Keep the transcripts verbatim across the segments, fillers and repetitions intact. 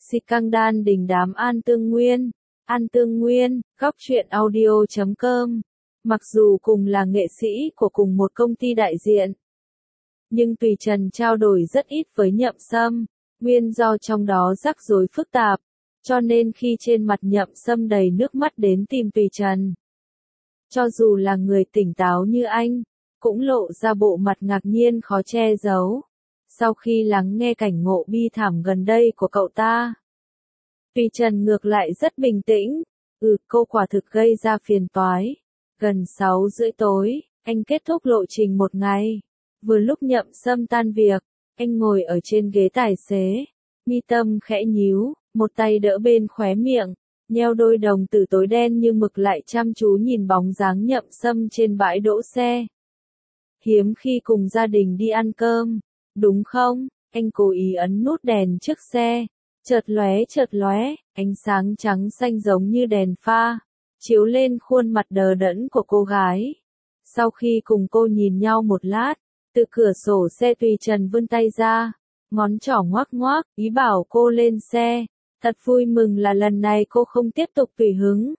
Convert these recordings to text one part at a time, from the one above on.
Scandal đình đám An Tương Nguyên. An Tương Nguyên, góc truyện audio chấm com. Mặc dù cùng là nghệ sĩ của cùng một công ty đại diện, nhưng Tùy Trần trao đổi rất ít với Nhậm Sâm, nguyên do trong đó rắc rối phức tạp, cho nên khi trên mặt Nhậm Sâm đầy nước mắt đến tìm Tùy Trần, cho dù là người tỉnh táo như anh, cũng lộ ra bộ mặt ngạc nhiên khó che giấu. Sau khi lắng nghe cảnh ngộ bi thảm gần đây của cậu ta, Tùy Trần ngược lại rất bình tĩnh. Ừ, cô quả thực gây ra phiền toái. Gần sáu rưỡi tối, anh kết thúc lộ trình một ngày. Vừa lúc Nhậm Sâm tan việc, anh ngồi ở trên ghế tài xế, mi tâm khẽ nhíu, một tay đỡ bên khóe miệng, nheo đôi đồng tử tối đen như mực lại chăm chú nhìn bóng dáng Nhậm Sâm trên bãi đỗ xe. Hiếm khi cùng gia đình đi ăn cơm, đúng không? Anh cố ý ấn nút đèn trước xe, chợt lóe chợt lóe, ánh sáng trắng xanh giống như đèn pha, chiếu lên khuôn mặt đờ đẫn của cô gái. Sau khi cùng cô nhìn nhau một lát, từ cửa sổ xe Tùy Trần vươn tay ra, ngón trỏ ngoắc ngoắc, ý bảo cô lên xe. Thật vui mừng là lần này cô không tiếp tục tùy hứng.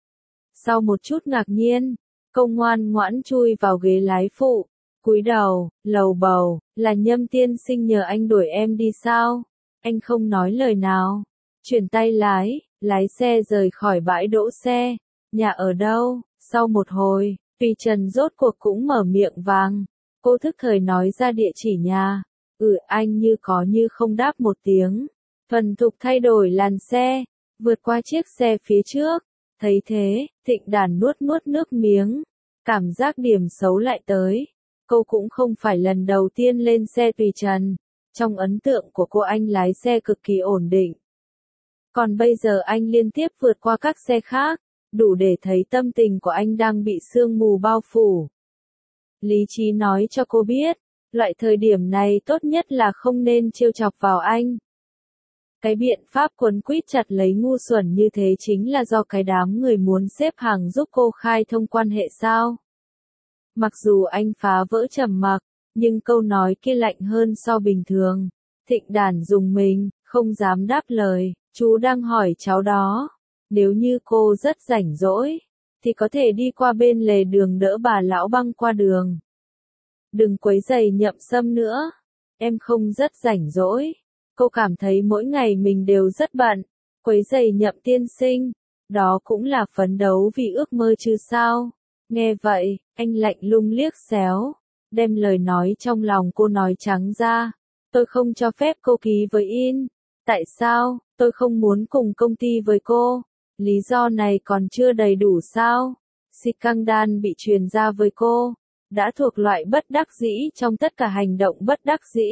Sau một chút ngạc nhiên, cô ngoan ngoãn chui vào ghế lái phụ, cúi đầu, lầu bầu, là Nhâm tiên sinh nhờ anh đuổi em đi sao? Anh không nói lời nào, chuyển tay lái, lái xe rời khỏi bãi đỗ xe. Nhà ở đâu? Sau một hồi, Tùy Trần rốt cuộc cũng mở miệng vàng. Cô thức thời nói ra địa chỉ nhà. Ừ, anh như có như không đáp một tiếng. Thuần thục thay đổi làn xe, vượt qua chiếc xe phía trước. Thấy thế, Thịnh Đàn nuốt nuốt nước miếng. Cảm giác điểm xấu lại tới. Cô cũng không phải lần đầu tiên lên xe Tùy Trần. Trong ấn tượng của cô anh lái xe cực kỳ ổn định. Còn bây giờ anh liên tiếp vượt qua các xe khác, đủ để thấy tâm tình của anh đang bị sương mù bao phủ. Lý trí nói cho cô biết, loại thời điểm này tốt nhất là không nên trêu chọc vào anh. Cái biện pháp quấn quýt chặt lấy ngu xuẩn như thế chính là do cái đám người muốn xếp hàng giúp cô khai thông quan hệ sao? Mặc dù anh phá vỡ trầm mặc, nhưng câu nói kia lạnh hơn so bình thường. Thịnh Đàn dùng mình, không dám đáp lời. Chú đang hỏi cháu đó. Nếu như cô rất rảnh rỗi, thì có thể đi qua bên lề đường đỡ bà lão băng qua đường. Đừng quấy rầy Nhậm Sâm nữa. Em không rất rảnh rỗi. Cô cảm thấy mỗi ngày mình đều rất bận. Quấy rầy Nhậm tiên sinh, đó cũng là phấn đấu vì ước mơ chứ sao? Nghe vậy, anh lạnh lùng liếc xéo, đem lời nói trong lòng cô nói trắng ra. Tôi không cho phép cô ký với In. Tại sao? Tôi không muốn cùng công ty với cô. Lý do này còn chưa đầy đủ sao? Scandal bị truyền ra với cô, đã thuộc loại bất đắc dĩ trong tất cả hành động bất đắc dĩ.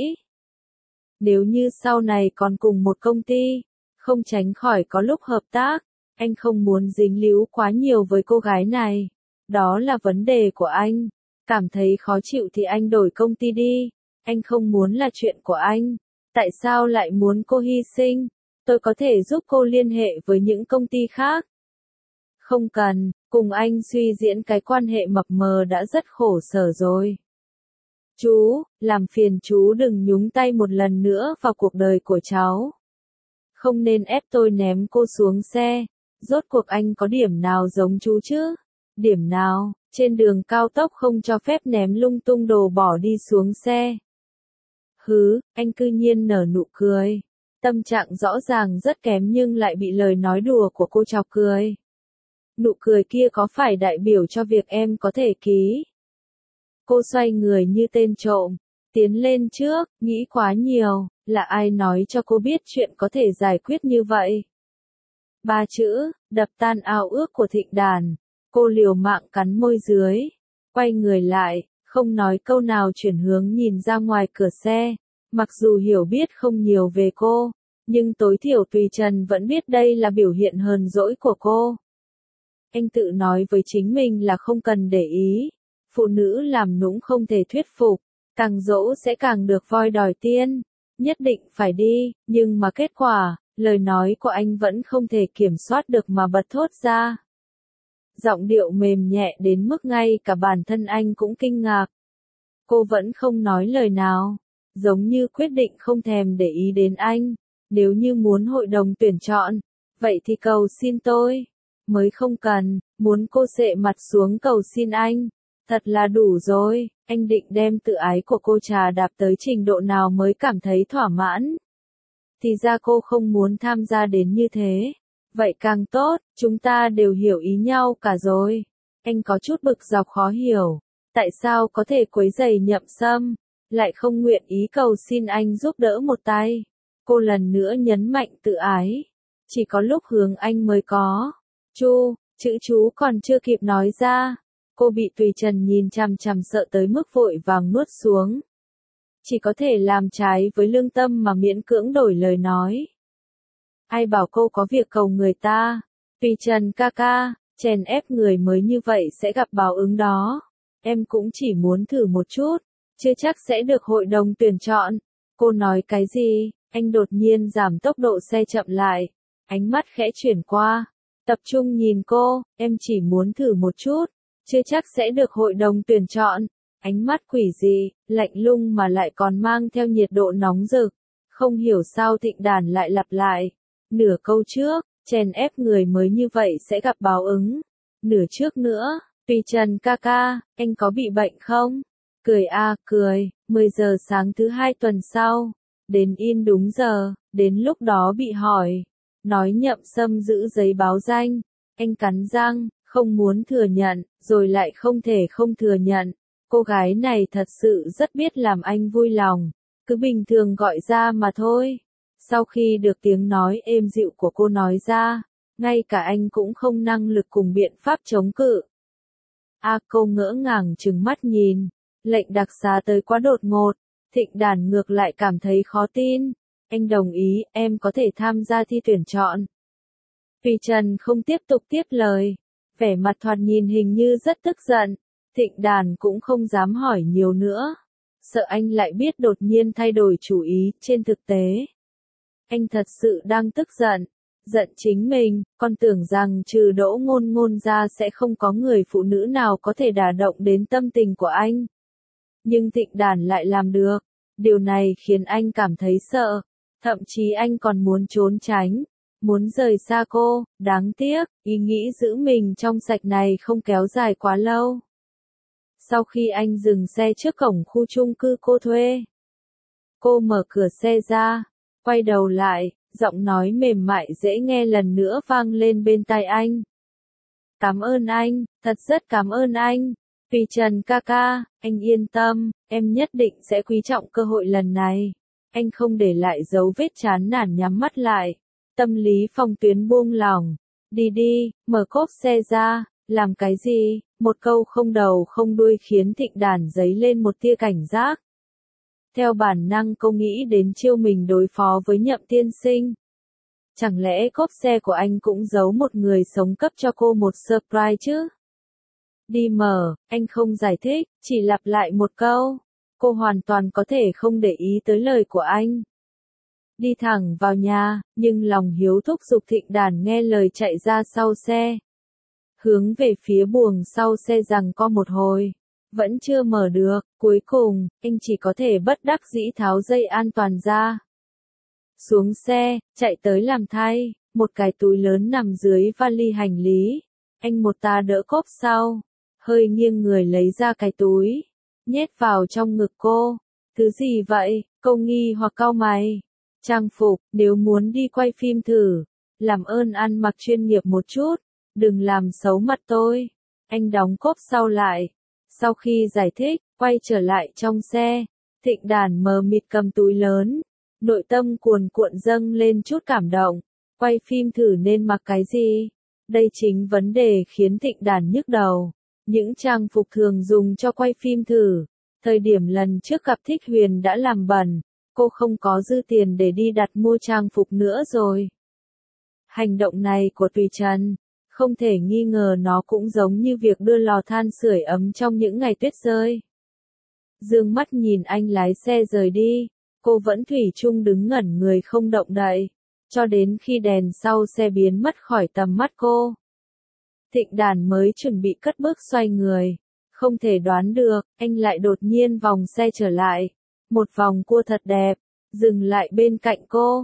Nếu như sau này còn cùng một công ty, không tránh khỏi có lúc hợp tác, anh không muốn dính líu quá nhiều với cô gái này. Đó là vấn đề của anh. Cảm thấy khó chịu thì anh đổi công ty đi. Anh không muốn là chuyện của anh. Tại sao lại muốn cô hy sinh? Tôi có thể giúp cô liên hệ với những công ty khác. Không cần, cùng anh suy diễn cái quan hệ mập mờ đã rất khổ sở rồi. Chú, làm phiền chú đừng nhúng tay một lần nữa vào cuộc đời của cháu. Không nên ép tôi ném cô xuống xe. Rốt cuộc anh có điểm nào giống chú chứ? Điểm nào? Trên đường cao tốc không cho phép ném lung tung đồ bỏ đi xuống xe. Hứ, anh cư nhiên nở nụ cười. Tâm trạng rõ ràng rất kém nhưng lại bị lời nói đùa của cô chọc cười. Nụ cười kia có phải đại biểu cho việc em có thể ký? Cô xoay người như tên trộm, tiến lên trước, nghĩ quá nhiều, là ai nói cho cô biết chuyện có thể giải quyết như vậy? Ba chữ, đập tan ao ước của Thịnh Đàn. Cô liều mạng cắn môi dưới, quay người lại, không nói câu nào chuyển hướng nhìn ra ngoài cửa xe. Mặc dù hiểu biết không nhiều về cô, nhưng tối thiểu Tùy Trần vẫn biết đây là biểu hiện hờn dỗi của cô. Anh tự nói với chính mình là không cần để ý. Phụ nữ làm nũng không thể thuyết phục, càng dỗ sẽ càng được voi đòi tiên. Nhất định phải đi, nhưng mà kết quả, lời nói của anh vẫn không thể kiểm soát được mà bật thốt ra. Giọng điệu mềm nhẹ đến mức ngay cả bản thân anh cũng kinh ngạc. Cô vẫn không nói lời nào, giống như quyết định không thèm để ý đến anh. Nếu như muốn hội đồng tuyển chọn, vậy thì cầu xin tôi. Mới không cần, muốn cô sệ mặt xuống cầu xin anh. Thật là đủ rồi, anh định đem tự ái của cô trà đạp tới trình độ nào mới cảm thấy thỏa mãn. Thì ra cô không muốn tham gia đến như thế. Vậy càng tốt, chúng ta đều hiểu ý nhau cả rồi. Anh có chút bực dọc khó hiểu. Tại sao có thể quấy rầy Nhậm Sâm, lại không nguyện ý cầu xin anh giúp đỡ một tay. Cô lần nữa nhấn mạnh tự ái. Chỉ có lúc hướng anh mới có. Chu, chữ chú còn chưa kịp nói ra. Cô bị Tùy Trần nhìn chằm chằm sợ tới mức vội vàng nuốt xuống. Chỉ có thể làm trái với lương tâm mà miễn cưỡng đổi lời nói. Ai bảo cô có việc cầu người ta. Tùy Trần ca ca, chèn ép người mới như vậy sẽ gặp báo ứng đó. Em cũng chỉ muốn thử một chút, chưa chắc sẽ được hội đồng tuyển chọn. Cô nói cái gì? Anh đột nhiên giảm tốc độ xe chậm lại. Ánh mắt khẽ chuyển qua. Tập trung nhìn cô, em chỉ muốn thử một chút, chưa chắc sẽ được hội đồng tuyển chọn. Ánh mắt quỷ dị, lạnh lùng mà lại còn mang theo nhiệt độ nóng rực. Không hiểu sao Thịnh Đàn lại lặp lại. Nửa câu trước, chèn ép người mới như vậy sẽ gặp báo ứng. Nửa trước nữa, Tùy Trần ca ca, anh có bị bệnh không? Cười a à, cười, mười giờ sáng thứ hai tuần sau. Đến in đúng giờ, đến lúc đó bị hỏi. Nói Nhậm Sâm giữ giấy báo danh. Anh cắn răng, không muốn thừa nhận, rồi lại không thể không thừa nhận. Cô gái này thật sự rất biết làm anh vui lòng. Cứ bình thường gọi ra mà thôi. Sau khi được tiếng nói êm dịu của cô nói ra, ngay cả anh cũng không năng lực cùng biện pháp chống cự. A à, cô ngỡ ngàng trừng mắt nhìn. Lệnh đặc xá tới quá đột ngột. Thịnh Đàn ngược lại cảm thấy khó tin. Anh đồng ý, em có thể tham gia thi tuyển chọn. Tùy Trần không tiếp tục tiếp lời. Vẻ mặt thoạt nhìn hình như rất tức giận. Thịnh Đàn cũng không dám hỏi nhiều nữa. Sợ anh lại biết đột nhiên thay đổi chủ ý, trên thực tế. Anh thật sự đang tức giận. Giận chính mình, còn tưởng rằng trừ Đỗ Ngôn Ngôn ra sẽ không có người phụ nữ nào có thể đả động đến tâm tình của anh. Nhưng Thịnh Đàn lại làm được. Điều này khiến anh cảm thấy sợ. Thậm chí anh còn muốn trốn tránh. Muốn rời xa cô, đáng tiếc, ý nghĩ giữ mình trong sạch này không kéo dài quá lâu. Sau khi anh dừng xe trước cổng khu chung cư cô thuê, cô mở cửa xe ra, quay đầu lại, giọng nói mềm mại dễ nghe lần nữa vang lên bên tai anh. Cảm ơn anh, thật rất cảm ơn anh. Tùy Trần ca ca, anh yên tâm, em nhất định sẽ quý trọng cơ hội lần này. Anh không để lại dấu vết chán nản nhắm mắt lại. Tâm lý Phong Tuyến buông lỏng. Đi đi, mở cốp xe ra, làm cái gì? Một câu không đầu không đuôi khiến Thịnh Đàn dấy lên một tia cảnh giác. Theo bản năng cô nghĩ đến chiêu mình đối phó với Nhậm tiên sinh. Chẳng lẽ cốp xe của anh cũng giấu một người sống cấp cho cô một surprise chứ? Đi mở, anh không giải thích, chỉ lặp lại một câu. Cô hoàn toàn có thể không để ý tới lời của anh. Đi thẳng vào nhà, nhưng lòng hiếu thúc giục Thịnh Đàn nghe lời chạy ra sau xe. Hướng về phía buồng sau xe giằng co một hồi. Vẫn chưa mở được, cuối cùng, anh chỉ có thể bất đắc dĩ tháo dây an toàn ra. Xuống xe, chạy tới làm thay, một cái túi lớn nằm dưới vali hành lý. Anh một ta đỡ cốp sau, hơi nghiêng người lấy ra cái túi, nhét vào trong ngực cô. Thứ gì vậy? Cô nghi hoặc cau mày. Trang phục, nếu muốn đi quay phim thử, làm ơn ăn mặc chuyên nghiệp một chút, đừng làm xấu mặt tôi. Anh đóng cốp sau lại. Sau khi giải thích, quay trở lại trong xe, Thịnh Đàn mờ mịt cầm túi lớn, nội tâm cuồn cuộn dâng lên chút cảm động. Quay phim thử nên mặc cái gì? Đây chính vấn đề khiến Thịnh Đàn nhức đầu. Những trang phục thường dùng cho quay phim thử, thời điểm lần trước gặp Thích Huyền đã làm bẩn, cô không có dư tiền để đi đặt mua trang phục nữa rồi. Hành động này của Tùy Trần, không thể nghi ngờ nó cũng giống như việc đưa lò than sưởi ấm trong những ngày tuyết rơi. Dương mắt nhìn anh lái xe rời đi, cô vẫn thủy chung đứng ngẩn người không động đậy, cho đến khi đèn sau xe biến mất khỏi tầm mắt cô. Thịnh Đàn mới chuẩn bị cất bước xoay người, không thể đoán được, anh lại đột nhiên vòng xe trở lại, một vòng cua thật đẹp, dừng lại bên cạnh cô,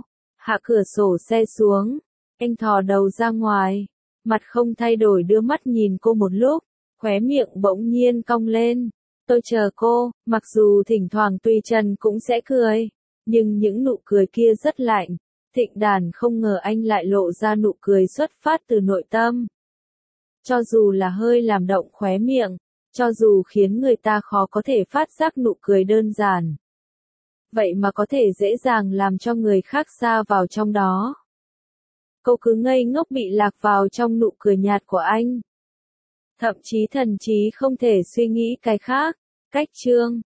Hạ cửa sổ xe xuống, anh thò đầu ra ngoài, mặt không thay đổi đưa mắt nhìn cô một lúc, khóe miệng bỗng nhiên cong lên. Tôi chờ cô, mặc dù thỉnh thoảng Tùy Trần cũng sẽ cười, nhưng những nụ cười kia rất lạnh. Thịnh Đàn không ngờ anh lại lộ ra nụ cười xuất phát từ nội tâm. Cho dù là hơi làm động khóe miệng, cho dù khiến người ta khó có thể phát giác nụ cười đơn giản. Vậy mà có thể dễ dàng làm cho người khác sa vào trong đó. Cô cứ ngây ngốc bị lạc vào trong nụ cười nhạt của anh. Thậm chí thần trí không thể suy nghĩ cái khác. Cách chương